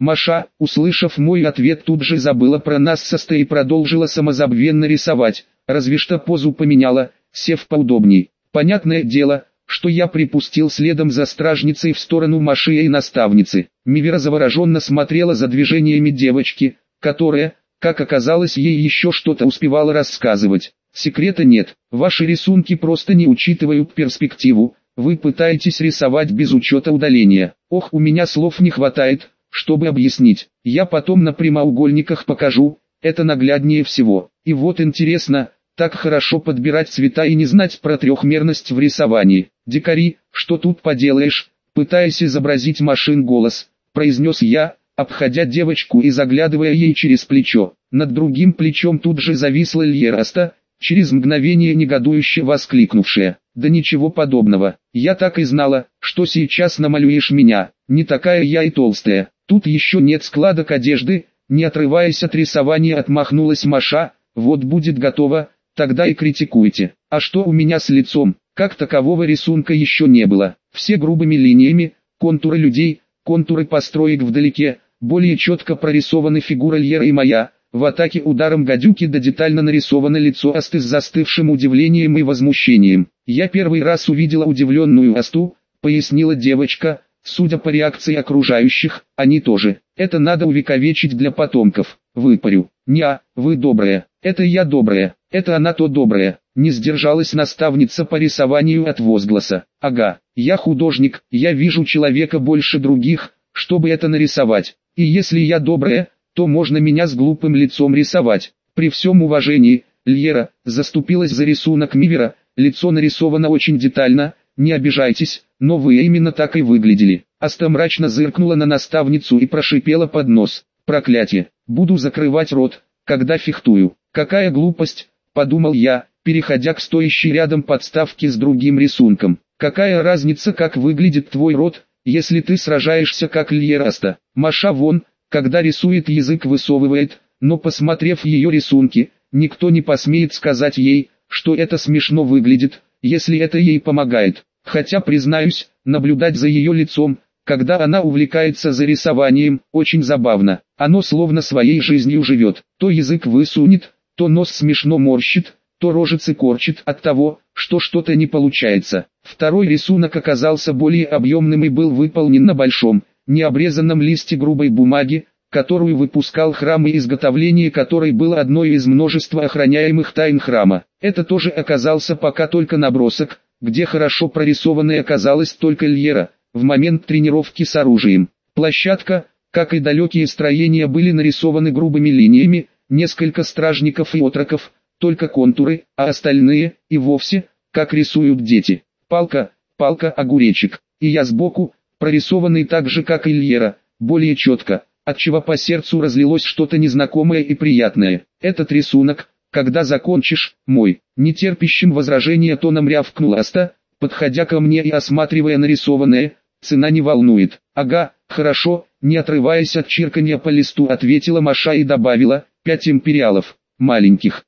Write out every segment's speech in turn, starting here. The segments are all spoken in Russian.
Маша, услышав мой ответ, тут же забыла про нас и продолжила самозабвенно рисовать, разве что позу поменяла, сев поудобней. Понятное дело, что я припустил следом за стражницей в сторону Маши и наставницы. Мивера завороженно смотрела за движениями девочки, которая, как оказалось, ей еще что-то успевала рассказывать. Секрета нет, ваши рисунки просто не учитывают перспективу, вы пытаетесь рисовать без учета удаления. Ох, у меня слов не хватает, чтобы объяснить. Я потом на прямоугольниках покажу, это нагляднее всего. И вот интересно, так хорошо подбирать цвета и не знать про трехмерность в рисовании. Дикари, что тут поделаешь, пытаясь изобразить Машин голос, произнес я, обходя девочку и заглядывая ей через плечо. Над другим плечом тут же зависла Льераста, через мгновение негодующе воскликнувшая: «Да ничего подобного, я так и знала, что сейчас намалюешь меня, не такая я и толстая, тут еще нет складок одежды», не отрываясь от рисования, отмахнулась Маша. «Вот будет готово, тогда и критикуйте. А что у меня с лицом? Как такового рисунка еще не было, все грубыми линиями, контуры людей, контуры построек вдалеке, более четко прорисованы фигура Льера и моя». В атаке ударом гадюки да детально нарисовано лицо Асты с застывшим удивлением и возмущением. «Я первый раз увидела удивленную Асту», — пояснила девочка, «судя по реакции окружающих, они тоже. Это надо увековечить для потомков. Выпарю. Неа, вы добрая, это я добрая, это она то добрая». Не сдержалась наставница по рисованию от возгласа. «Ага, я художник, я вижу человека больше других, чтобы это нарисовать. И если я добрая, то можно меня с глупым лицом рисовать. При всем уважении, Льера», заступилась за рисунок Мивера, «лицо нарисовано очень детально, не обижайтесь, но вы именно так и выглядели». Аста мрачно зыркнула на наставницу и прошипела под нос: «Проклятие, буду закрывать рот, когда фехтую». «Какая глупость», подумал я, переходя к стоящей рядом подставке с другим рисунком. «Какая разница, как выглядит твой рот, если ты сражаешься как Льераста? Маша вон, когда рисует, язык высовывает, но посмотрев ее рисунки, никто не посмеет сказать ей, что это смешно выглядит, если это ей помогает. Хотя, признаюсь, наблюдать за ее лицом, когда она увлекается за рисованием, очень забавно. Оно словно своей жизнью живет, то язык высунет, то нос смешно морщит, то рожицы корчит от того, что что-то не получается». Второй рисунок оказался более объемным и был выполнен на большом, необрезанном листе грубой бумаги, которую выпускал храм и изготовление которой было одной из множества охраняемых тайн храма. Это тоже оказался пока только набросок, где хорошо прорисованной оказалась только Льера, в момент тренировки с оружием. Площадка, как и далекие строения, были нарисованы грубыми линиями, несколько стражников и отроков, только контуры, а остальные, и вовсе, как рисуют дети. Палка, огуречек, и я сбоку, прорисованный так же, как и Льера, более четко, отчего по сердцу разлилось что-то незнакомое и приятное. «Этот рисунок, когда закончишь, мой», нетерпящим возражения тоном рявкнул Аста, подходя ко мне и осматривая нарисованное, «цена не волнует». «Ага, хорошо», не отрываясь от чирканья по листу, ответила Маша и добавила: «5 империалов, маленьких,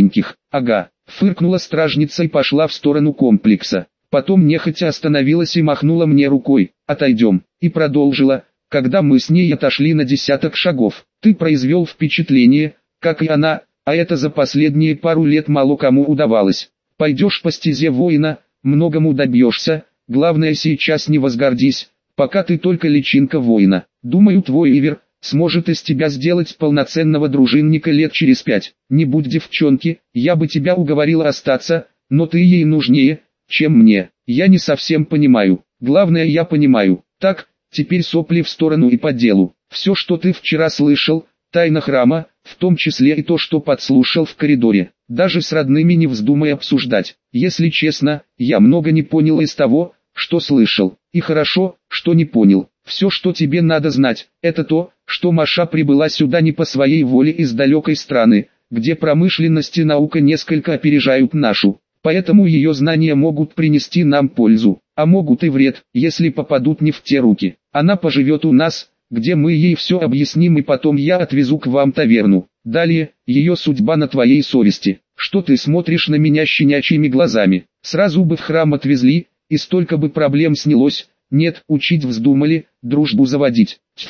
ага». Фыркнула стражница и пошла в сторону комплекса. Потом нехотя остановилась и махнула мне рукой: «Отойдем», и продолжила, когда мы с ней отошли на 10 шагов: «Ты произвел впечатление, как и она, а это за последние пару лет мало кому удавалось. Пойдешь по стезе воина, многому добьешься, главное сейчас не возгордись, пока ты только личинка воина. Думаю, твой Ивер сможет из тебя сделать полноценного дружинника лет через 5. Не будь девчонки, я бы тебя уговорила остаться, но ты ей нужнее, чем мне. Я не совсем понимаю. Главное, я понимаю. Так, теперь сопли в сторону и по делу. Все, что ты вчера слышал, тайна храма, в том числе и то, что подслушал в коридоре, даже с родными не вздумай обсуждать. Если честно, я много не понял из того, что слышал. И хорошо, что не понял. Все, что тебе надо знать, это то, что Маша прибыла сюда не по своей воле из далекой страны, где промышленность и наука несколько опережают нашу. Поэтому ее знания могут принести нам пользу, а могут и вред, если попадут не в те руки. Она поживет у нас, где мы ей все объясним, и потом я отвезу к вам таверну. Далее, ее судьба на твоей совести. Что ты смотришь на меня щенячьими глазами? Сразу бы в храм отвезли, и столько бы проблем снялось. Нет, учить вздумали, дружбу заводить. Тьфу,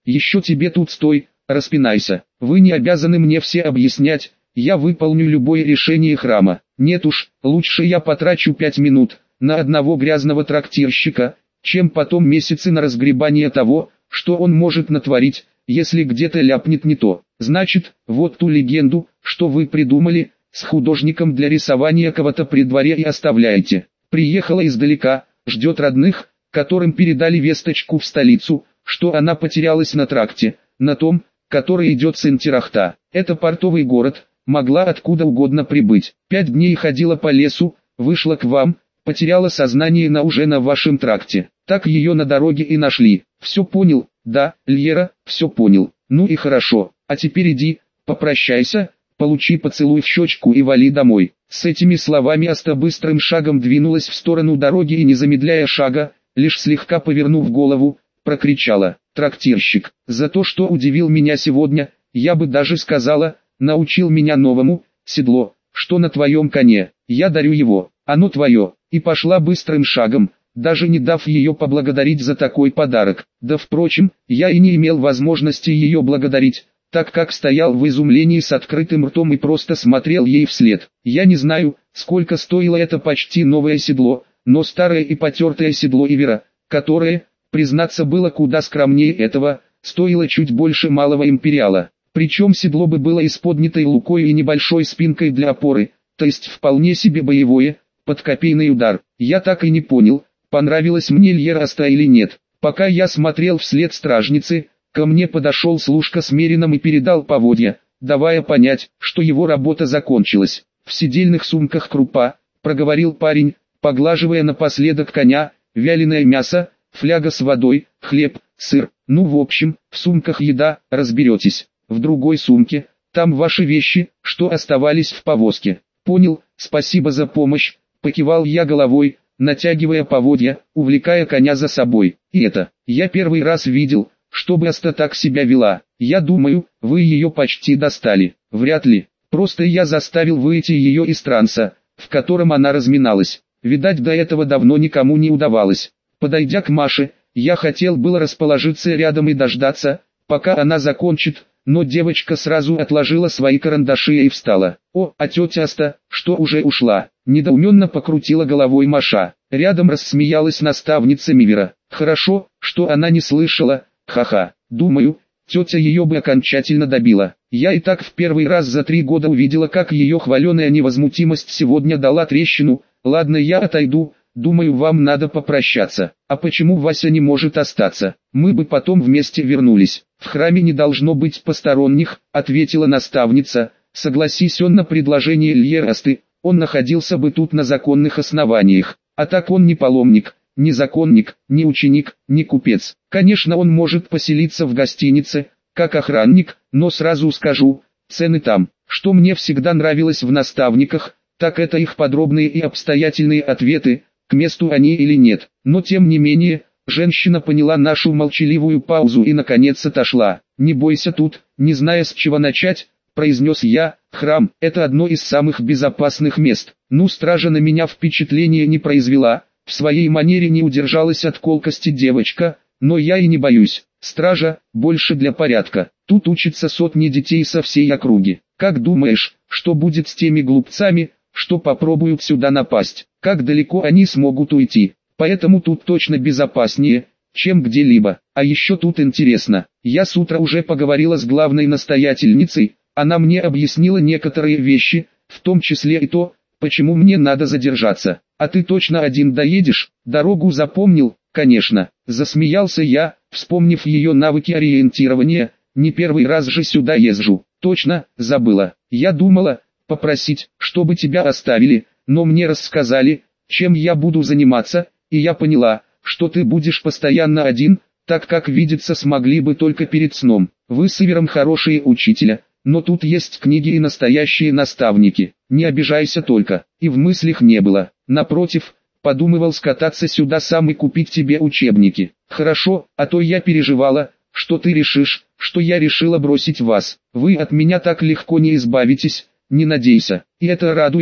Еще тебе тут стой, распинайся. Вы не обязаны мне все объяснять, я выполню любое решение храма. Нет уж, лучше я потрачу 5 минут на одного грязного трактирщика, чем потом месяцы на разгребание того, что он может натворить, если где-то ляпнет не то. Значит, вот ту легенду, что вы придумали, с художником для рисования кого-то при дворе и оставляете. Приехала издалека, ждет родных, которым передали весточку в столицу, что она потерялась на тракте, на том, который идет с Энтерахта. Это портовый город, могла откуда угодно прибыть. 5 дней ходила по лесу, вышла к вам, потеряла сознание уже на вашем тракте. Так ее на дороге и нашли. Все понял? Да, Льера, все понял. Ну и хорошо, а теперь иди, попрощайся, получи поцелуй в щечку и вали домой. С этими словами Аста быстрым шагом двинулась в сторону дороги и, не замедляя шага, лишь слегка повернув голову, прокричала: «Трактирщик, за то, что удивил меня сегодня, я бы даже сказала, научил меня новому, седло, что на твоем коне, я дарю его, оно твое», и пошла быстрым шагом, даже не дав ее поблагодарить за такой подарок. Да впрочем, я и не имел возможности ее благодарить, так как стоял в изумлении с открытым ртом и просто смотрел ей вслед. Я не знаю, сколько стоило это почти новое седло, но старое и потертое седло Ивера, которое, признаться, было куда скромнее этого, стоило чуть больше малого империала. Причем седло бы было из поднятой лукой и небольшой спинкой для опоры, то есть вполне себе боевое, под копейный удар. Я так и не понял, понравилось мне Льера Аста или нет. Пока я смотрел вслед стражницы, ко мне подошел служка с мерином и передал поводья, давая понять, что его работа закончилась. «В седельных сумках крупа», — проговорил парень, поглаживая напоследок коня, «вяленое мясо, фляга с водой, хлеб, сыр, ну в общем, в сумках еда, разберетесь. В другой сумке, там ваши вещи, что оставались в повозке». «Понял, спасибо за помощь», — покивал я головой, натягивая поводья, увлекая коня за собой. «И это, я первый раз видел, чтобы Аста так себя вела. Я думаю, вы ее почти достали». «Вряд ли, просто я заставил выйти ее из транса, в котором она разминалась. Видать, до этого давно никому не удавалось». Подойдя к Маше, я хотел было расположиться рядом и дождаться, пока она закончит, но девочка сразу отложила свои карандаши и встала. «О, а тетя Аста, что уже ушла?» Недоуменно покрутила головой Маша. Рядом рассмеялась наставница Мивера. «Хорошо, что она не слышала, ха-ха. Думаю, тетя ее бы окончательно добила. Я и так в первый раз за 3 года увидела, как ее хваленая невозмутимость сегодня дала трещину. Ладно, я отойду. Думаю, вам надо попрощаться. А почему Вася не может остаться? Мы бы потом вместе вернулись». «В храме не должно быть посторонних», — ответила наставница. «Согласись он на предложение Льера Асты, он находился бы тут на законных основаниях. А так он не паломник, не законник, не ученик, не купец. Конечно, он может поселиться в гостинице, как охранник, но сразу скажу, цены там». Что мне всегда нравилось в наставниках, так это их подробные и обстоятельные ответы, к месту они или нет. Но тем не менее, женщина поняла нашу молчаливую паузу и наконец отошла. «Не бойся тут», не зная с чего начать, произнес я. «Храм – это одно из самых безопасных мест». Ну, стража на меня впечатления не произвела, в своей манере не удержалась от колкости девочка, но я и не боюсь. Стража – больше для порядка. Тут учатся сотни детей со всей округи. Как думаешь, что будет с теми глупцами, что попробуют сюда напасть? Как далеко они смогут уйти? Поэтому тут точно безопаснее, чем где-либо. А еще тут интересно. Я с утра уже поговорила с главной настоятельницей, она мне объяснила некоторые вещи, в том числе и то, почему мне надо задержаться. А ты точно один доедешь? Дорогу запомнил? Конечно. Засмеялся я, вспомнив ее навыки ориентирования, не первый раз же сюда езжу. Точно, забыла. Я думала попросить, чтобы тебя оставили, но мне рассказали, чем я буду заниматься, и я поняла, что ты будешь постоянно один, так как видеться смогли бы только перед сном. Вы с Ивером хорошие учителя, но тут есть книги и настоящие наставники. Не обижайся только. И в мыслях не было. Напротив, подумывал скататься сюда сам и купить тебе учебники. Хорошо, а то я переживала, что ты решишь, что я решила бросить вас. Вы от меня так легко не избавитесь, не надейся. И это радует,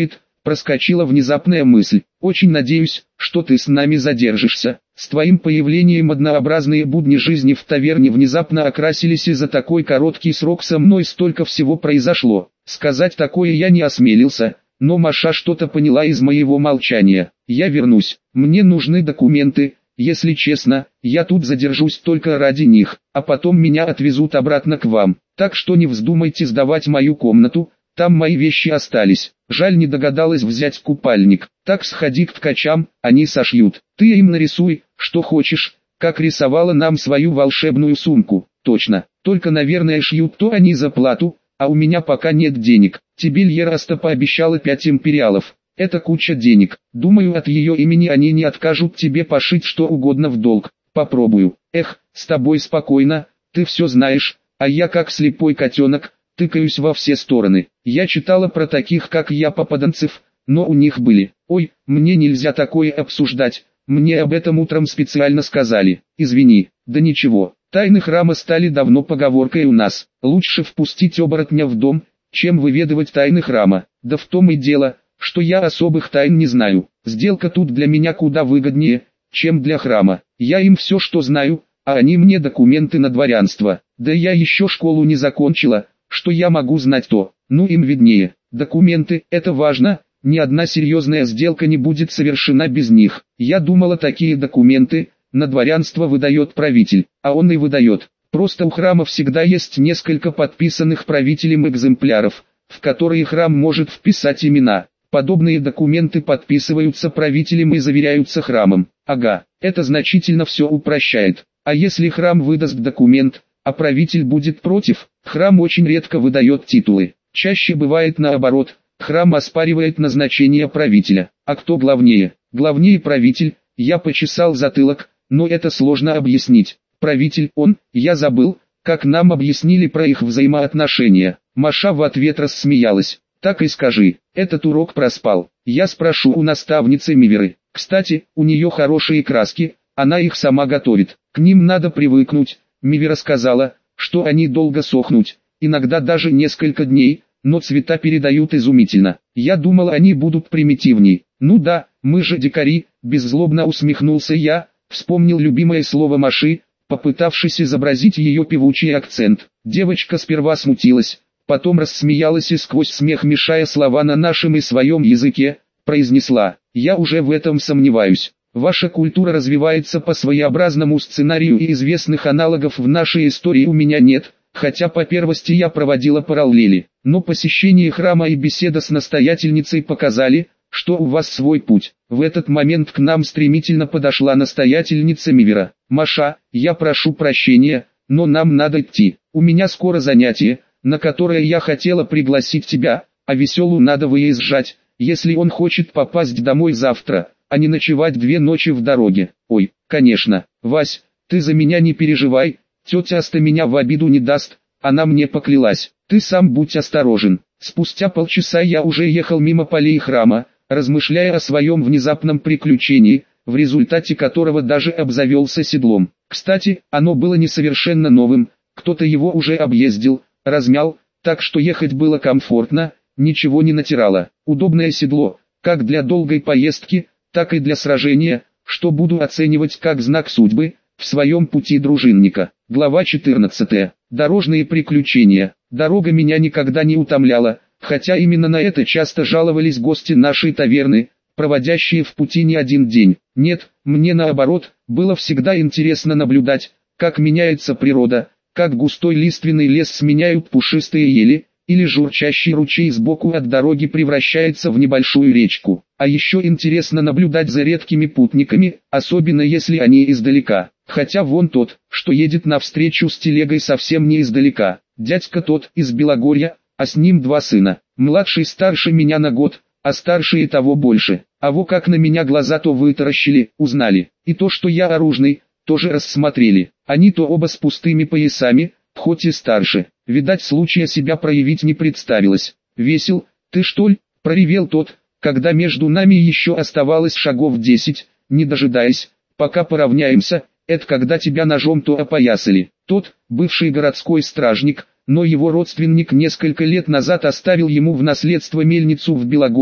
проскочила внезапная мысль. Очень надеюсь, что ты с нами задержишься. С твоим появлением однообразные будни жизни в таверне внезапно окрасились, и за такой короткий срок со мной столько всего произошло. Сказать такое я не осмелился, но Маша что-то поняла из моего молчания. Я вернусь, мне нужны документы. Если честно, я тут задержусь только ради них, а потом меня отвезут обратно к вам. Так что не вздумайте сдавать мою комнату, там мои вещи остались. Жаль, не догадалась взять купальник. Так сходи к ткачам, они сошьют. Ты им нарисуй, что хочешь, как рисовала нам свою волшебную сумку. Точно, только наверное шьют то они за плату, а у меня пока нет денег. Тебе Льераста пообещала 5 империалов. Это куча денег. Думаю, от ее имени они не откажут тебе пошить что угодно в долг. Попробую. Эх, с тобой спокойно, ты все знаешь, а я как слепой котенок, тыкаюсь во все стороны. Я читала про таких как я попаданцев, но у них были. Ой, мне нельзя такое обсуждать, мне об этом утром специально сказали. Извини. Да ничего, тайны храма стали давно поговоркой у нас. Лучше впустить оборотня в дом, чем выведывать тайны храма. Да в том и дело, что я особых тайн не знаю. Сделка тут для меня куда выгоднее, чем для храма. Я им все, что знаю, а они мне документы на дворянство. Да я еще школу не закончила, что я могу знать-то? Ну им виднее. Документы – это важно, ни одна серьезная сделка не будет совершена без них. Я думала, такие документы на дворянство выдает правитель, а он и выдает. Просто у храма всегда есть несколько подписанных правителем экземпляров, в которые храм может вписать имена. Подобные документы подписываются правителем и заверяются храмом. Ага, это значительно все упрощает. А если храм выдаст документ, а правитель будет против, храм очень редко выдает титулы. Чаще бывает наоборот, храм оспаривает назначение правителя. А кто главнее? Главнее правитель. Я почесал затылок, но это сложно объяснить. Правитель он, я забыл, как нам объяснили про их взаимоотношения. Маша в ответ рассмеялась. Так и скажи, этот урок проспал. Я спрошу у наставницы Миверы. Кстати, у нее хорошие краски, она их сама готовит. К ним надо привыкнуть. Мивера сказала, что они долго сохнут, иногда даже несколько дней, но цвета передают изумительно. Я думал, они будут примитивней. Ну да, мы же дикари, беззлобно усмехнулся я, вспомнил любимое слово Маши, попытавшись изобразить ее певучий акцент. Девочка сперва смутилась, потом рассмеялась и сквозь смех, мешая слова на нашем и своем языке, произнесла: «Я уже в этом сомневаюсь. Ваша культура развивается по своеобразному сценарию, и известных аналогов в нашей истории у меня нет, хотя по первости я проводила параллели. Но посещение храма и беседа с настоятельницей показали, что у вас свой путь». В этот момент к нам стремительно подошла настоятельница Мивера. «Маша, я прошу прощения, но нам надо идти. У меня скоро занятие, на которое я хотела пригласить тебя, а Веселу надо выезжать, если он хочет попасть домой завтра, а не ночевать 2 ночи в дороге». «Ой, конечно, Вась, ты за меня не переживай, тетя Аста меня в обиду не даст, она мне поклялась. Ты сам будь осторожен». Спустя полчаса я уже ехал мимо полей храма, размышляя о своем внезапном приключении, в результате которого даже обзавелся седлом. Кстати, оно было не совершенно новым, кто-то его уже объездил, размял, так что ехать было комфортно, ничего не натирало. Удобное седло, как для долгой поездки, так и для сражения, что буду оценивать как знак судьбы, в своем пути дружинника. Глава 14. Дорожные приключения. Дорога меня никогда не утомляла, хотя именно на это часто жаловались гости нашей таверны, проводящие в пути не один день. Нет, мне наоборот, было всегда интересно наблюдать, как меняется природа, как густой лиственный лес сменяют пушистые ели, или журчащий ручей сбоку от дороги превращается в небольшую речку. А еще интересно наблюдать за редкими путниками, особенно если они издалека. Хотя вон тот, что едет навстречу с телегой, совсем не издалека. Дядька тот из Белогорья, а с ним 2 сына. Младший старше меня на год, а старший и того больше. А во как на меня глаза то вытаращили, узнали. И то, что я оружный, тоже рассмотрели. Они то оба с пустыми поясами, хоть и старше. Видать, случая себя проявить не представилось. «Весел, ты что ли?» – проревел тот, когда между нами еще оставалось шагов 10, не дожидаясь, пока поравняемся. «Это когда тебя ножом-то опоясали». Тот, бывший городской стражник, но его родственник несколько лет назад оставил ему в наследство мельницу в Белогорье,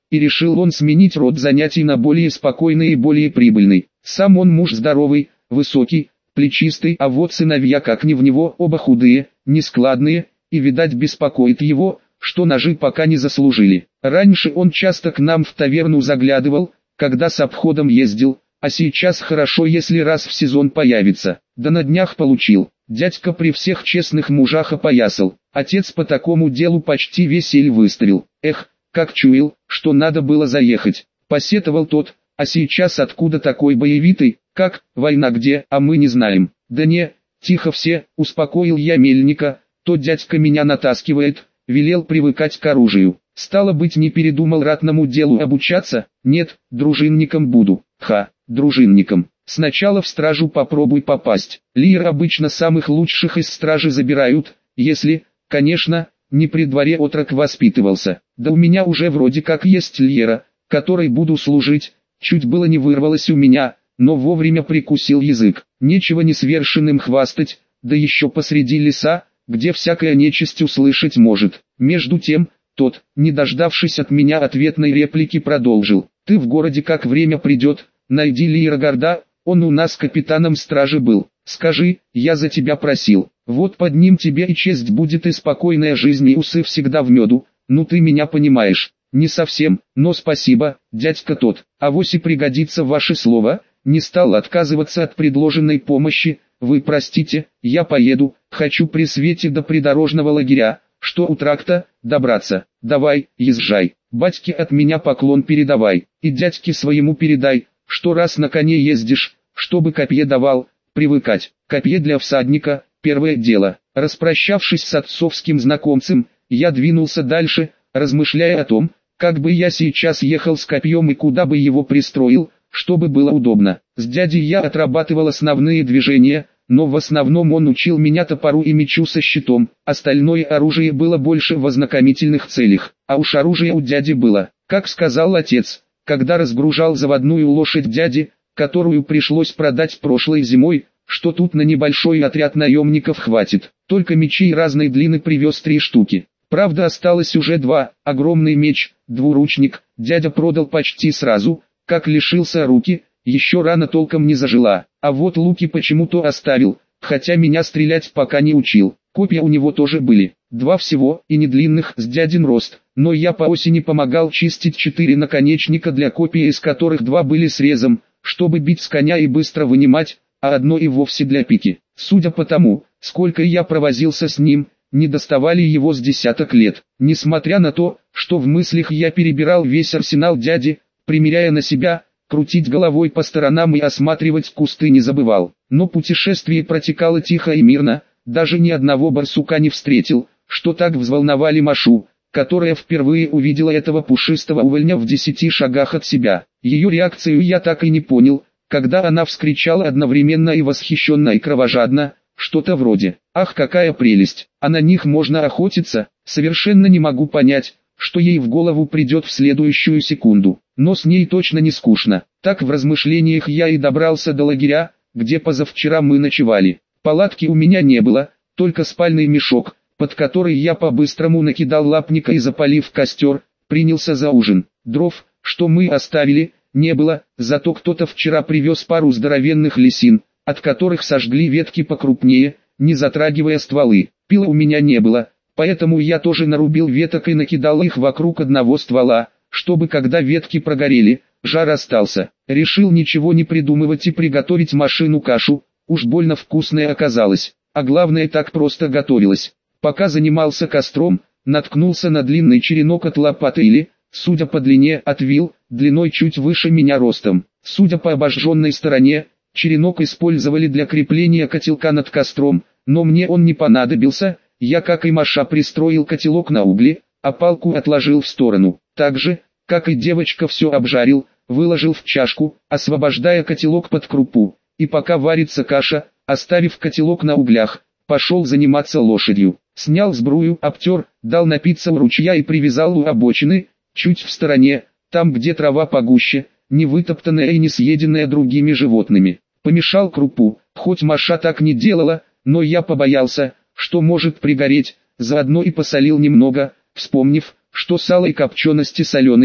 и решил он сменить род занятий на более спокойный и более прибыльный. Сам он муж здоровый, высокий, плечистый, а вот сыновья как ни в него, оба худые, нескладные, и видать беспокоит его, что ножи пока не заслужили. Раньше он часто к нам в таверну заглядывал, когда с обходом ездил, а сейчас хорошо если раз в сезон появится. Да на днях получил. Дядька при всех честных мужах опоясал. Отец по такому делу почти весь ель выставил. Эх, как чуял, что надо было заехать. Посетовал тот, а сейчас откуда такой боевитый, как, война где, а мы не знаем. Да не, тихо все, успокоил я мельника, то дядька меня натаскивает, велел привыкать к оружию. Стало быть, не передумал ратному делу обучаться? Нет, дружинником буду. Ха, дружинником. Сначала в стражу попробуй попасть. Лиер обычно самых лучших из стражи забирают, если, конечно, не при дворе отрок воспитывался. Да у меня уже вроде как есть лиера, которой буду служить. Чуть было не вырвалось у меня, но вовремя прикусил язык. Нечего несвершенным хвастать, да еще посреди леса, где всякая нечисть услышать может. Между тем, тот, не дождавшись от меня ответной реплики, продолжил. Ты в городе как время придет, найди Лиера Горда, он у нас капитаном стражи был. Скажи, я за тебя просил. Вот под ним тебе и честь будет, и спокойная жизнь, и усы всегда в меду. Ну ты меня понимаешь. Не совсем, но спасибо, дядька тот. Авось и пригодится ваше слово. Не стал отказываться от предложенной помощи. Вы простите, я поеду, хочу при свете до придорожного лагеря, что у тракта, добраться. Давай, езжай. Батьке от меня поклон передавай. И дядьке своему передай, что раз на коне ездишь, чтобы копье давал, привыкать. Копье для всадника, первое дело. Распрощавшись с отцовским знакомцем, я двинулся дальше, размышляя о том, как бы я сейчас ехал с копьем и куда бы его пристроил, чтобы было удобно. С дядей я отрабатывал основные движения, но в основном он учил меня топору и мечу со щитом. Остальное оружие было больше в ознакомительных целях. А уж оружие у дяди было, как сказал отец, когда разгружал заводную лошадь дяди, которую пришлось продать прошлой зимой, что тут на небольшой отряд наемников хватит. Только мечей разной длины привез 3 штуки. Правда, осталось уже 2, огромный меч, двуручник, дядя продал почти сразу, как лишился руки, еще рана толком не зажила, а вот луки почему-то оставил, хотя меня стрелять пока не учил. Копья у него тоже были, 2 всего, и не длинных, с дядин рост, но я по осени помогал чистить 4 наконечника для копий, из которых 2 были срезом, чтобы бить с коня и быстро вынимать, а одно и вовсе для пики. Судя по тому, сколько я провозился с ним, не доставали его с десяток лет. Несмотря на то, что в мыслях я перебирал весь арсенал дяди, примеряя на себя, крутить головой по сторонам и осматривать кусты не забывал. Но путешествие протекало тихо и мирно, даже ни одного барсука не встретил, что так взволновали Машу, которая впервые увидела этого пушистого увольня в 10 шагах от себя. Ее реакцию я так и не понял, когда она вскричала одновременно и восхищенно и кровожадно, что-то вроде «Ах, какая прелесть, а на них можно охотиться!» Совершенно не могу понять, что ей в голову придет в следующую секунду, но с ней точно не скучно. Так в размышлениях я и добрался до лагеря, где позавчера мы ночевали. Палатки у меня не было, только спальный мешок, под который я по-быстрому накидал лапника и, запалив костер, принялся за ужин. Дров, что мы оставили, не было, зато кто-то вчера привез пару здоровенных лисин, от которых сожгли ветки покрупнее, не затрагивая стволы. Пила у меня не было, поэтому я тоже нарубил веток и накидал их вокруг одного ствола, чтобы когда ветки прогорели, жар остался. Решил ничего не придумывать и приготовить машину кашу, уж больно вкусная оказалась, а главное, так просто готовилась. Пока занимался костром, наткнулся на длинный черенок от лопаты или, судя по длине, от вил, длиной чуть выше меня ростом. Судя по обожженной стороне, черенок использовали для крепления котелка над костром, но мне он не понадобился. Я, как и Маша, пристроил котелок на угли, а палку отложил в сторону. Так же, как и девочка, все обжарил, выложил в чашку, освобождая котелок под крупу. И пока варится каша, оставив котелок на углях, пошел заниматься лошадью. Снял сбрую, обтер, дал напиться у ручья и привязал у обочины, чуть в стороне, там где трава погуще, не вытоптанная и не съеденная другими животными. Помешал крупу, хоть Маша так не делала, но я побоялся, что может пригореть, заодно и посолил немного, вспомнив, что сало и копчености соленые,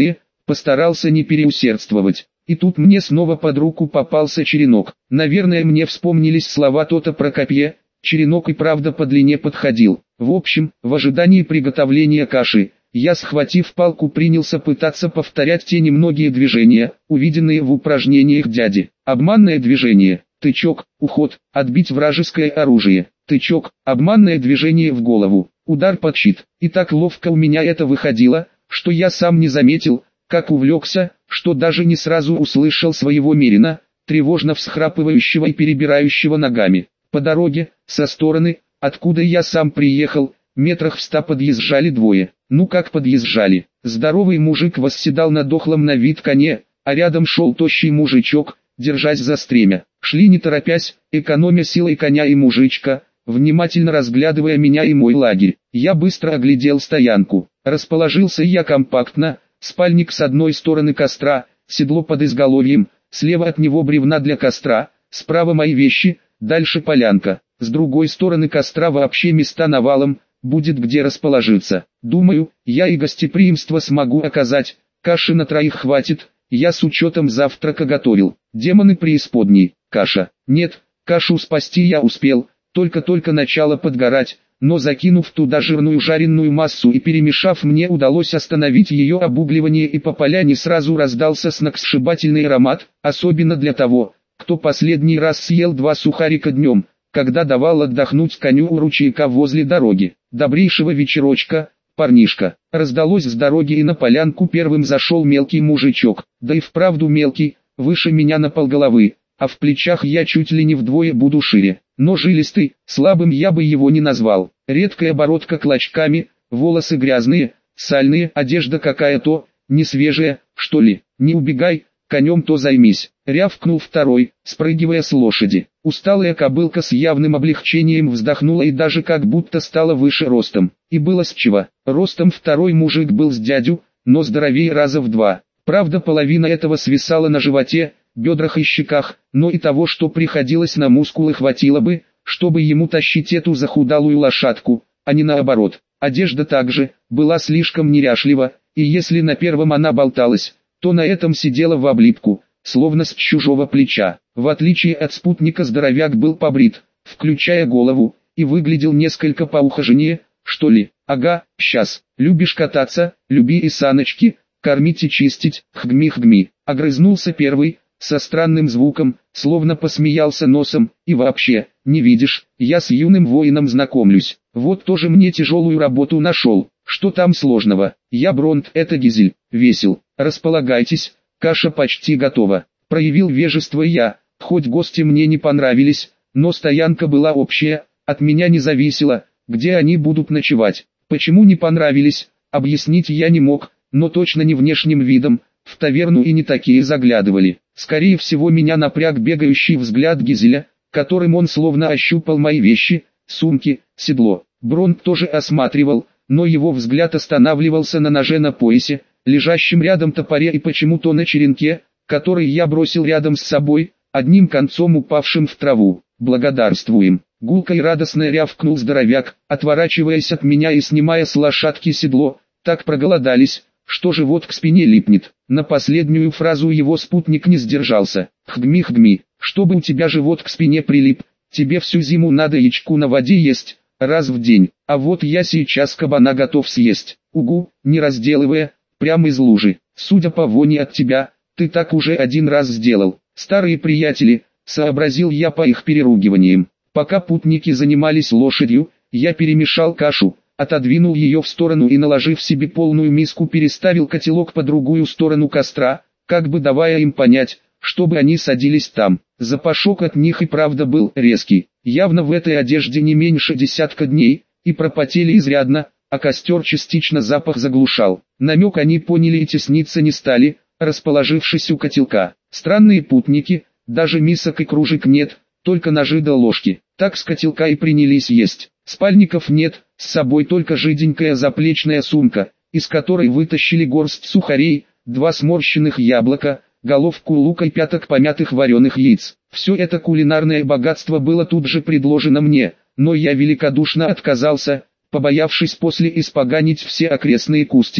постарался не переусердствовать. И тут мне снова под руку попался черенок. Наверное, мне вспомнились слова Тота про копье, черенок и правда по длине подходил. В общем, в ожидании приготовления каши, я, схватив палку, принялся пытаться повторять те немногие движения, увиденные в упражнениях дяди. Обманное движение, тычок, уход, отбить вражеское оружие, тычок, обманное движение в голову, удар под щит. И так ловко у меня это выходило, что я сам не заметил, как увлекся, что даже не сразу услышал своего мерина, тревожно всхрапывающего и перебирающего ногами. По дороге, со стороны, откуда я сам приехал, метрах в 100 подъезжали двое. Ну как подъезжали? Здоровый мужик восседал на дохлом на вид коне, а рядом шел тощий мужичок, держась за стремя. Шли не торопясь, экономя силой коня и мужичка, внимательно разглядывая меня и мой лагерь. Я быстро оглядел стоянку. Расположился я компактно, спальник с одной стороны костра, седло под изголовьем, слева от него бревна для костра, справа мои вещи, дальше полянка. С другой стороны костра вообще места навалом, будет где расположиться. Думаю, я и гостеприимство смогу оказать, каши на троих хватит, я с учетом завтрака готовил. Демоны преисподней, каша. Нет, кашу спасти я успел, только начало подгорать, но закинув туда жирную жареную массу и перемешав, мне удалось остановить ее обугливание, и по поляне сразу раздался сногсшибательный аромат, особенно для того, кто последний раз съел 2 сухарика днем, когда давал отдохнуть коню у ручейка возле дороги. Добрейшего вечерочка, парнишка. Раздалось с дороги, и на полянку первым зашел мелкий мужичок, да и вправду мелкий, выше меня на полголовы, а в плечах я чуть ли не вдвое буду шире. Но жилистый, слабым я бы его не назвал. Редкая бородка клочками, волосы грязные, сальные, одежда какая-то, не свежая, что ли. Не убегай, конем то займись, рявкнул второй, спрыгивая с лошади. Усталая кобылка с явным облегчением вздохнула и даже как будто стала выше ростом. И было с чего. Ростом второй мужик был с дядю, но здоровее раза в 2. Правда, половина этого свисала на животе, бедрах и щеках, но и того, что приходилось на мускулы, хватило бы, чтобы ему тащить эту захудалую лошадку, а не наоборот. Одежда также была слишком неряшлива, и если на первом она болталась, то на этом сидела в облипку, словно с чужого плеча. В отличие от спутника, здоровяк был побрит, включая голову, и выглядел несколько поухоженнее, что ли. Ага, щас. Любишь кататься, люби и саночки, кормить и чистить, хгми-хгми. Огрызнулся первый, со странным звуком, словно посмеялся носом. И вообще, не видишь, я с юным воином знакомлюсь. Вот тоже мне тяжелую работу нашел. Что там сложного? Я Бронт, это Гизель. Весел. Располагайтесь, каша почти готова. Проявил вежество я, хоть гости мне не понравились, но стоянка была общая, от меня не зависело, где они будут ночевать. Почему не понравились, объяснить я не мог, но точно не внешним видом, в таверну и не такие заглядывали. Скорее всего, меня напряг бегающий взгляд Гизеля, которым он словно ощупал мои вещи, сумки, седло. Бронт тоже осматривал, но его взгляд останавливался на ноже на поясе, лежащем рядом топоре, и почему-то на черенке, который я бросил рядом с собой, одним концом упавшим в траву. «Благодарствуем!» Гулко и радостно рявкнул здоровяк, отворачиваясь от меня и снимая с лошадки седло. Так проголодались, что живот к спине липнет. На последнюю фразу его спутник не сдержался. «Хгми-хгми, чтобы у тебя живот к спине прилип, тебе всю зиму надо ячку на воде есть, раз в день, а вот я сейчас кабана готов съесть. Угу, не разделывая, прямо из лужи. Судя по воне от тебя, ты так уже 1 раз сделал. Старые приятели», сообразил я по их переругиваниям. Пока путники занимались лошадью, я перемешал кашу, отодвинул ее в сторону и, наложив себе полную миску, переставил котелок по другую сторону костра, как бы давая им понять, чтобы они садились там. Запашок от них и правда был резкий, явно в этой одежде не меньше 10 дней, и пропотели изрядно, а костер частично запах заглушал. Намек они поняли и тесниться не стали, расположившись у котелка. Странные путники, даже мисок и кружек нет, только ножи да ложки. Так с котелка и принялись есть. Спальников нет, с собой только жиденькая заплечная сумка, из которой вытащили горсть сухарей, 2 сморщенных яблока, головку лука и 5 помятых вареных яиц. Все это кулинарное богатство было тут же предложено мне, но я великодушно отказался, побоявшись после испоганить все окрестные кустики.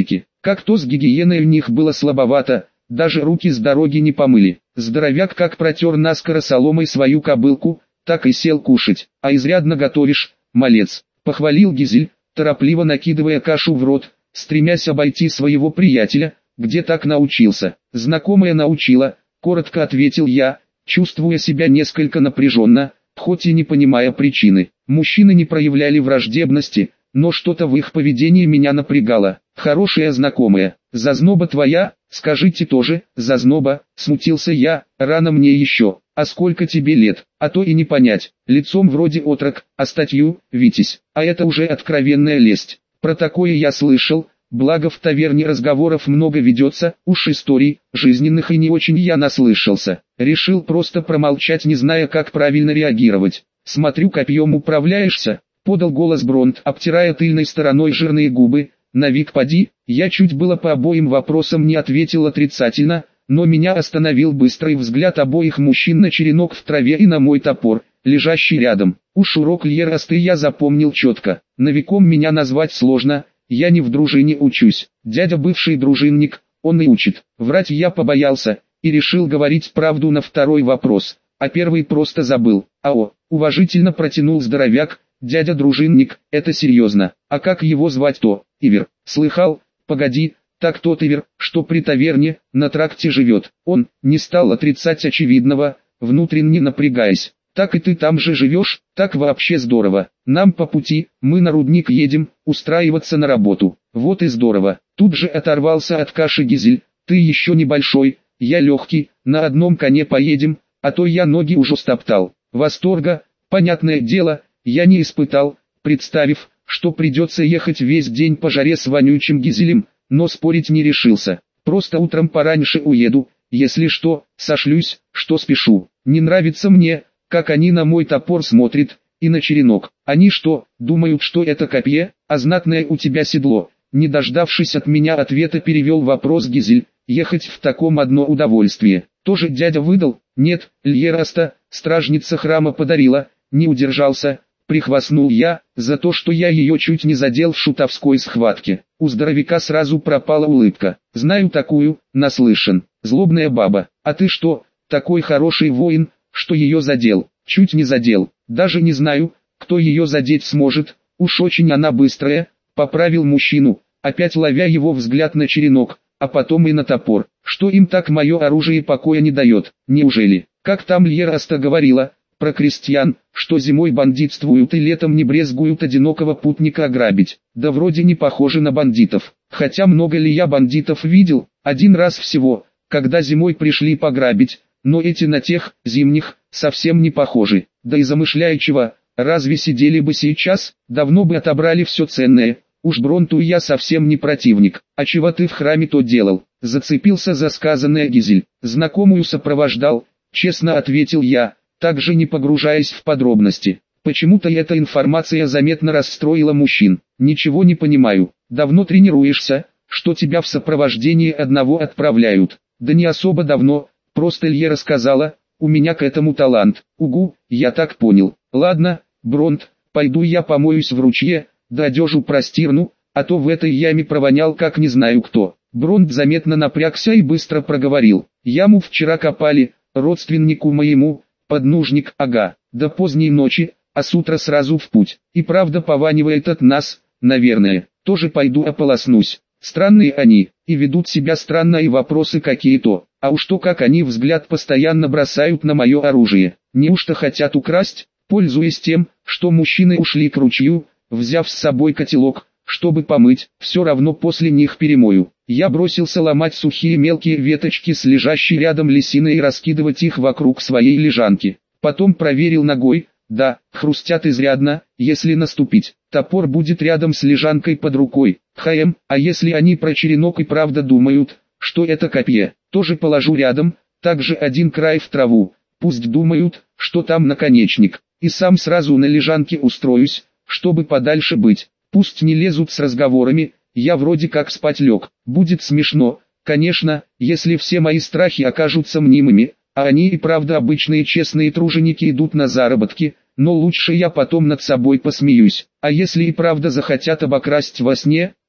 Как то с гигиеной у них было слабовато, даже руки с дороги не помыли. Здоровяк как протер наскоро соломой свою кобылку, так и сел кушать. А изрядно готовишь, малец, похвалил Гизель, торопливо накидывая кашу в рот, стремясь обойти своего приятеля, где так научился. Знакомая научила, коротко ответил я, чувствуя себя несколько напряженно, хоть и не понимая причины. Мужчины не проявляли враждебности, но что-то в их поведении меня напрягало. Хорошая знакомая, зазноба твоя, скажите тоже, зазноба, смутился я, рано мне еще, а сколько тебе лет, а то и не понять, лицом вроде отрок, а статью, витязь, а это уже откровенная лесть. Про такое я слышал, благо в таверне разговоров много ведется, уж историй, жизненных и не очень я наслышался. Решил просто промолчать, не зная как правильно реагировать. Смотрю, копьем управляешься, подал голос Бронт, обтирая тыльной стороной жирные губы. Навик поди, я чуть было по обоим вопросам не ответил отрицательно, но меня остановил быстрый взгляд обоих мужчин на черенок в траве и на мой топор, лежащий рядом. Уж урок Льерасты я запомнил четко. Навиком меня назвать сложно, я не в дружине учусь. Дядя бывший дружинник, он и учит. Врать я побоялся, и решил говорить правду на второй вопрос, а первый просто забыл. «Ао», уважительно протянул здоровяк, «дядя дружинник, это серьезно, а как его звать-то?» «Ивер, слыхал? Погоди, так тот Ивер, что при таверне, на тракте живет». Он не стал отрицать очевидного, внутренне напрягаясь. «Так и ты там же живешь? Так вообще здорово. Нам по пути, мы на рудник едем, устраиваться на работу». «Вот и здорово». Тут же оторвался от каши Гизель. «Ты еще небольшой, я легкий, на одном коне поедем, а то я ноги уже стоптал». Восторга, понятное дело, я не испытал, представив, что придется ехать весь день по жаре с вонючим Гизелем, но спорить не решился. Просто утром пораньше уеду, если что, сошлюсь, что спешу. Не нравится мне, как они на мой топор смотрят, и на черенок. Они что, думают, что это копье, а знатное у тебя седло? Не дождавшись от меня ответа, перевел вопрос Гизель. Ехать в таком одно удовольствие. Тоже дядя выдал? Нет, Льераста, стражница храма подарила, не удержался. Прихвастнул я, за то, что я ее чуть не задел в шутовской схватке. У здоровяка сразу пропала улыбка. Знаю такую, наслышан. Злобная баба. А ты что, такой хороший воин, что ее задел? Чуть не задел. Даже не знаю, кто ее задеть сможет. Уж очень она быстрая. Поправил мужчину, опять ловя его взгляд на черенок, а потом и на топор. Что им так мое оружие покоя не дает? Неужели, как там Льераста говорила, про крестьян, что зимой бандитствуют и летом не брезгуют одинокого путника ограбить? Да вроде не похоже на бандитов. Хотя много ли я бандитов видел? Один раз всего, когда зимой пришли пограбить, но эти на тех, зимних, совсем не похожи. Да и замышляючего, разве сидели бы сейчас, давно бы отобрали все ценное. Уж Бронту я совсем не противник. А чего ты в храме то делал? Зацепился за сказанное Гизель. Знакомую сопровождал, честно ответил я, также не погружаясь в подробности. Почему-то эта информация заметно расстроила мужчин. Ничего не понимаю. Давно тренируешься, что тебя в сопровождении одного отправляют? Да не особо давно, просто Льера сказала, у меня к этому талант. Угу, я так понял. Ладно, Бронт, пойду я помоюсь в ручье, да одежу простирну, а то в этой яме провонял как не знаю кто. Бронт заметно напрягся и быстро проговорил. Яму вчера копали, родственнику моему, поднужник, ага, до поздней ночи, а с утра сразу в путь. И правда пованивает от нас, наверное, тоже пойду ополоснусь. Странные они, и ведут себя странно, и вопросы какие-то. А уж то, как они взгляд постоянно бросают на мое оружие. Неужто хотят украсть? Пользуясь тем, что мужчины ушли к ручью, взяв с собой котелок, чтобы помыть, все равно после них перемою. Я бросился ломать сухие мелкие веточки с лежащей рядом лисиной и раскидывать их вокруг своей лежанки. Потом проверил ногой, да, хрустят изрядно, если наступить. Топор будет рядом с лежанкой под рукой. А если они про черенок и правда думают, что это копье, тоже положу рядом, также один край в траву. Пусть думают, что там наконечник, и сам сразу на лежанке устроюсь, чтобы подальше быть. Пусть не лезут с разговорами, я вроде как спать лег. Будет смешно, конечно, если все мои страхи окажутся мнимыми, а они и правда обычные честные труженики идут на заработки, но лучше я потом над собой посмеюсь. А если и правда захотят обокрасть во сне,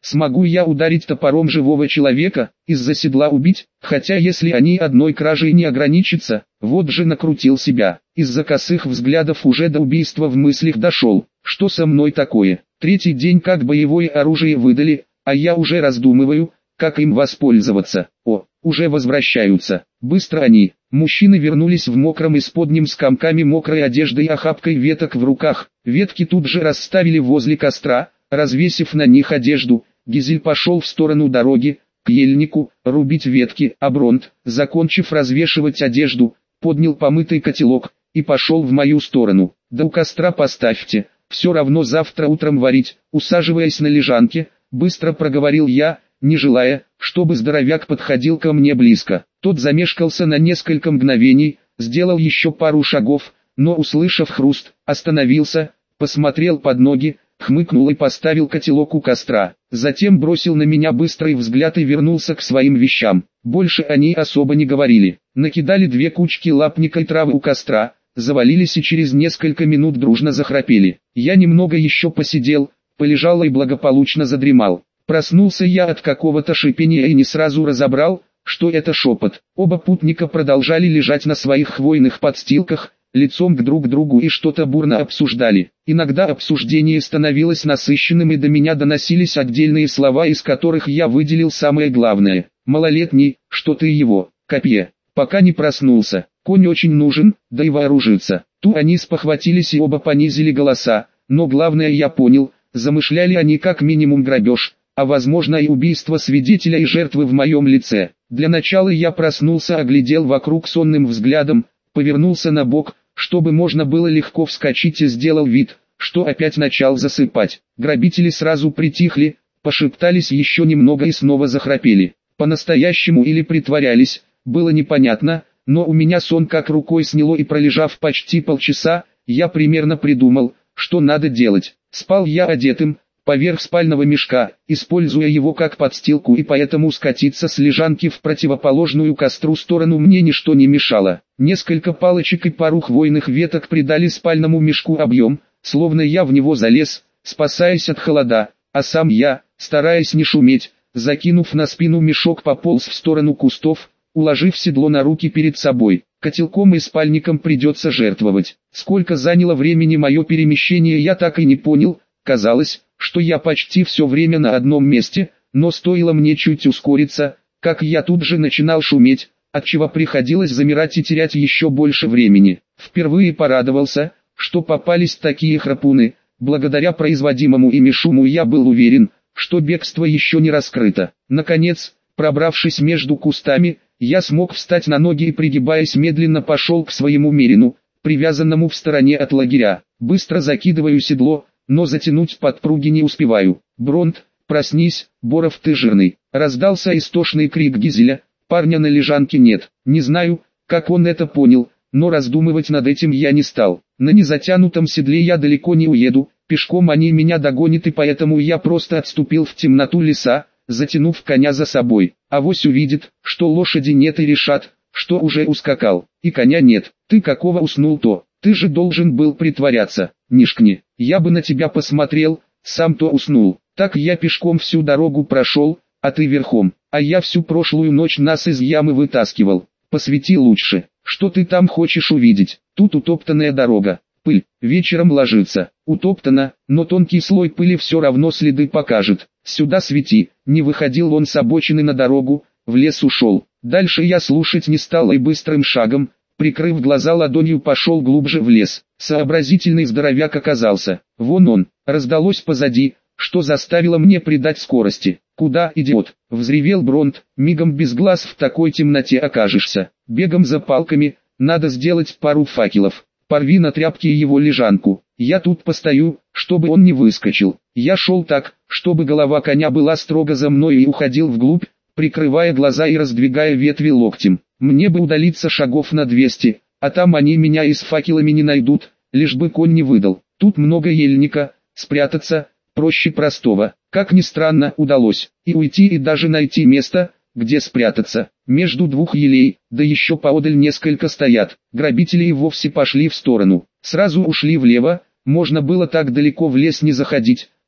Смогу я ударить топором живого человека, из-за седла убить? Хотя если они одной кражей не ограничатся, вот же накрутил себя. Из-за косых взглядов уже до убийства в мыслях дошел. Что со мной такое? Третий день как боевое оружие выдали, а я уже раздумываю, как им воспользоваться. О, уже возвращаются. Быстро они. Мужчины вернулись в мокром исподнем с комками мокрой одежды и охапкой веток в руках. Ветки тут же расставили возле костра, развесив на них одежду. Гизель пошел в сторону дороги, к ельнику, рубить ветки, а Бронт, закончив развешивать одежду, поднял помытый котелок и пошел в мою сторону. Да у костра поставьте, все равно завтра утром варить. Усаживаясь на лежанке, быстро проговорил я, не желая, чтобы здоровяк подходил ко мне близко. Тот замешкался на несколько мгновений, сделал еще пару шагов, но услышав хруст, остановился, посмотрел под ноги, хмыкнул и поставил котелок у костра. Затем бросил на меня быстрый взгляд и вернулся к своим вещам. Больше они особо не говорили. Накидали 2 кучки лапника и травы у костра, завалились и через несколько минут дружно захрапели. Я немного еще посидел, полежал и благополучно задремал. Проснулся я от какого-то шипения и не сразу разобрал, что это шепот. Оба путника продолжали лежать на своих хвойных подстилках, лицом к друг другу и что-то бурно обсуждали. Иногда обсуждение становилось насыщенным и до меня доносились отдельные слова, из которых я выделил самое главное. «Малолетний, что ты его, копье, пока не проснулся, конь очень нужен, да и вооружиться». Тут они спохватились и оба понизили голоса, но главное я понял, замышляли они как минимум грабеж, а возможно и убийство свидетеля и жертвы в моем лице. Для начала я проснулся, оглядел вокруг сонным взглядом, повернулся на бок, чтобы можно было легко вскочить, и сделал вид, что опять начал засыпать. Грабители сразу притихли, пошептались еще немного и снова захрапели. По-настоящему или притворялись, было непонятно, но у меня сон как рукой сняло, и пролежав почти полчаса, я примерно придумал, что надо делать. Спал я одетым, поверх спального мешка, используя его как подстилку, и поэтому скатиться с лежанки в противоположную костру сторону мне ничто не мешало. Несколько палочек и пару хвойных веток придали спальному мешку объем, словно я в него залез, спасаясь от холода, а сам я, стараясь не шуметь, закинув на спину мешок, пополз в сторону кустов, уложив седло на руки перед собой. Котелком и спальником придется жертвовать. Сколько заняло времени мое перемещение, я так и не понял. Казалось, что я почти все время на одном месте, но стоило мне чуть ускориться, как я тут же начинал шуметь, отчего приходилось замирать и терять еще больше времени. Впервые порадовался, что попались такие храпуны. Благодаря производимому ими шуму я был уверен, что бегство еще не раскрыто. Наконец, пробравшись между кустами, я смог встать на ноги и, пригибаясь, медленно пошел к своему мерину, привязанному в стороне от лагеря. Быстро закидываю седло, но затянуть подпруги не успеваю. «Бронт, проснись, Боров, ты жирный!» Раздался истошный крик Гизеля. Парня на лежанке нет. Не знаю, как он это понял, но раздумывать над этим я не стал. На незатянутом седле я далеко не уеду, пешком они меня догонят, и поэтому я просто отступил в темноту леса, затянув коня за собой. Авось увидит, что лошади нет, и решат, что уже ускакал. И коня нет. «Ты какого уснул-то? Ты же должен был притворяться. Нишкни, я бы на тебя посмотрел, сам-то уснул. Так я пешком всю дорогу прошел, а ты верхом. А я всю прошлую ночь нас из ямы вытаскивал. Посвети лучше, что ты там хочешь увидеть. Тут утоптанная дорога, пыль, вечером ложится. Утоптана, но тонкий слой пыли все равно следы покажет. Сюда свети». Не выходил он с обочины на дорогу, в лес ушел. Дальше я слушать не стал и быстрым шагом, прикрыв глаза ладонью, пошел глубже в лес. Сообразительный здоровяк оказался. Вон он, раздалось позади, что заставило мне придать скорости. «Куда, идиот?» — взревел Бронт. «Мигом без глаз в такой темноте окажешься. Бегом за палками, надо сделать пару факелов. Порви на тряпке его лежанку. Я тут постою, чтобы он не выскочил». Я шел так, чтобы голова коня была строго за мной, и уходил вглубь, прикрывая глаза и раздвигая ветви локтем. Мне бы удалиться шагов на 200, а там они меня и с факелами не найдут, лишь бы конь не выдал. Тут много ельника, спрятаться проще простого. Как ни странно, удалось и уйти, и даже найти место, где спрятаться. Между двух елей, да еще поодаль несколько стоят. Грабители и вовсе пошли в сторону. Сразу ушли влево, можно было так далеко в лес не заходить,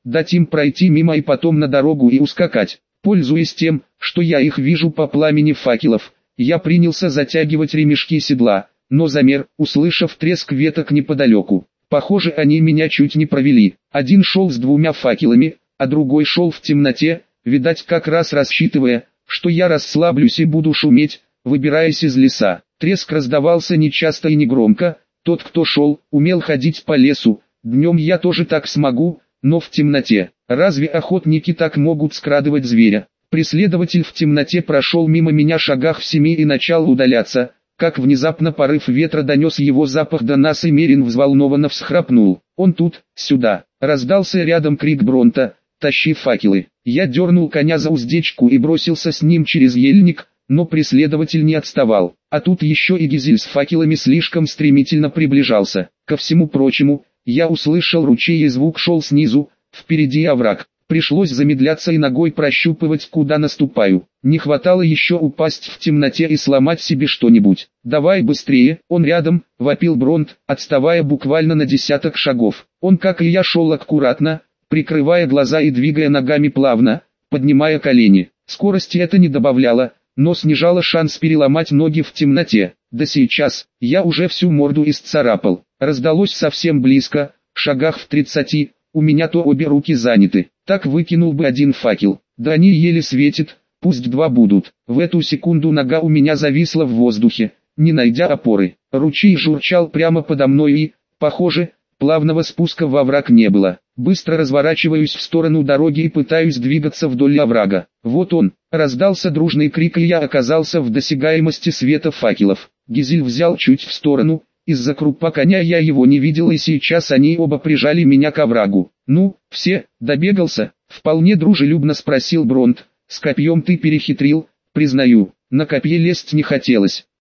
дать им пройти мимо и потом на дорогу и ускакать. Пользуясь тем, что я их вижу по пламени факелов, я принялся затягивать ремешки седла, но замер, услышав треск веток неподалеку. Похоже, они меня чуть не провели. Один шел с 2 факелами, а другой шел в темноте, видать как раз рассчитывая, что я расслаблюсь и буду шуметь, выбираясь из леса. Треск раздавался нечасто и негромко. Тот, кто шел, умел ходить по лесу. Днем я тоже так смогу, но в темноте. Разве охотники так могут скрадывать зверя? Преследователь в темноте прошел мимо меня шагах в 7 и начал удаляться, как внезапно порыв ветра донес его запах до нас, и Мерин взволнованно всхрапнул. «Он тут, сюда!» Раздался рядом крик Бронта: «Тащи факелы!» Я дернул коня за уздечку и бросился с ним через ельник, но преследователь не отставал. А тут еще и Гизель с факелами слишком стремительно приближался. Ко всему прочему, я услышал ручей, и звук шел снизу, впереди овраг. Пришлось замедляться и ногой прощупывать, куда наступаю. Не хватало еще упасть в темноте и сломать себе что-нибудь. «Давай быстрее, он рядом!» — вопил Бронт, отставая буквально на 10 шагов. Он, как и я, шел аккуратно, прикрывая глаза и двигая ногами плавно, поднимая колени. Скорости это не добавляло, но снижало шанс переломать ноги в темноте. Да сейчас, я уже всю морду исцарапал. Раздалось совсем близко, в шагах в 30, у меня то обе руки заняты. Так выкинул бы один факел. Да они еле светят, пусть 2 будут. В эту секунду нога у меня зависла в воздухе, не найдя опоры. Ручей журчал прямо подо мной и, похоже, плавного спуска во овраг не было. Быстро разворачиваюсь в сторону дороги и пытаюсь двигаться вдоль оврага. Вот он, раздался дружный крик, и я оказался в досягаемости света факелов. Гизель взял чуть в сторону. Из-за крупа коня я его не видел, и сейчас они оба прижали меня к оврагу. «Ну, все, добегался?» — вполне дружелюбно спросил Бронт. «С копьем ты перехитрил, признаю, на копье лезть не хотелось.